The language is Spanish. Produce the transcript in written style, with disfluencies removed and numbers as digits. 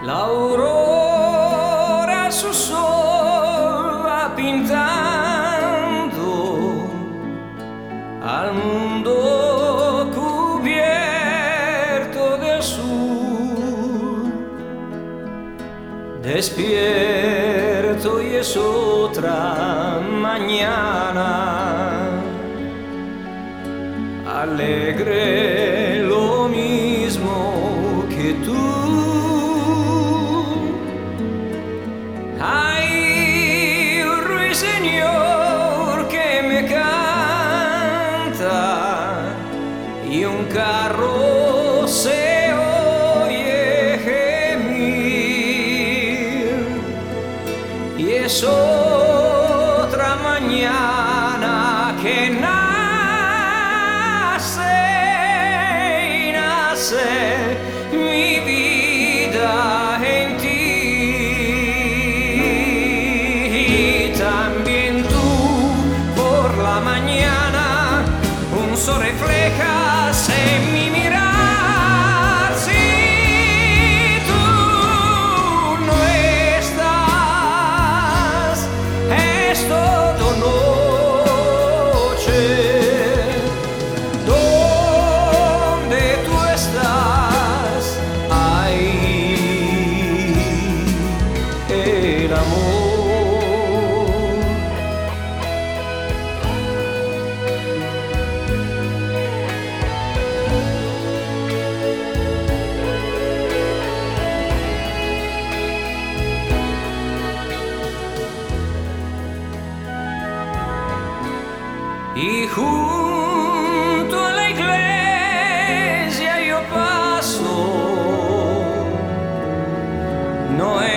La aurora su sol va pintando al mundo cubierto de azul. Despierto y es otra mañana, alegre lo mismo que tú. Hay un ruiseñor que me canta y un carro se oye gemir, y es otra mañana que nace y nace mi vida en ti. Y también tú por la mañana un sol reflejas en mi mirar. Si tú no estás, es todo noche. Donde tú estás, ahí el amor. Y junto a la iglesia yo paso, no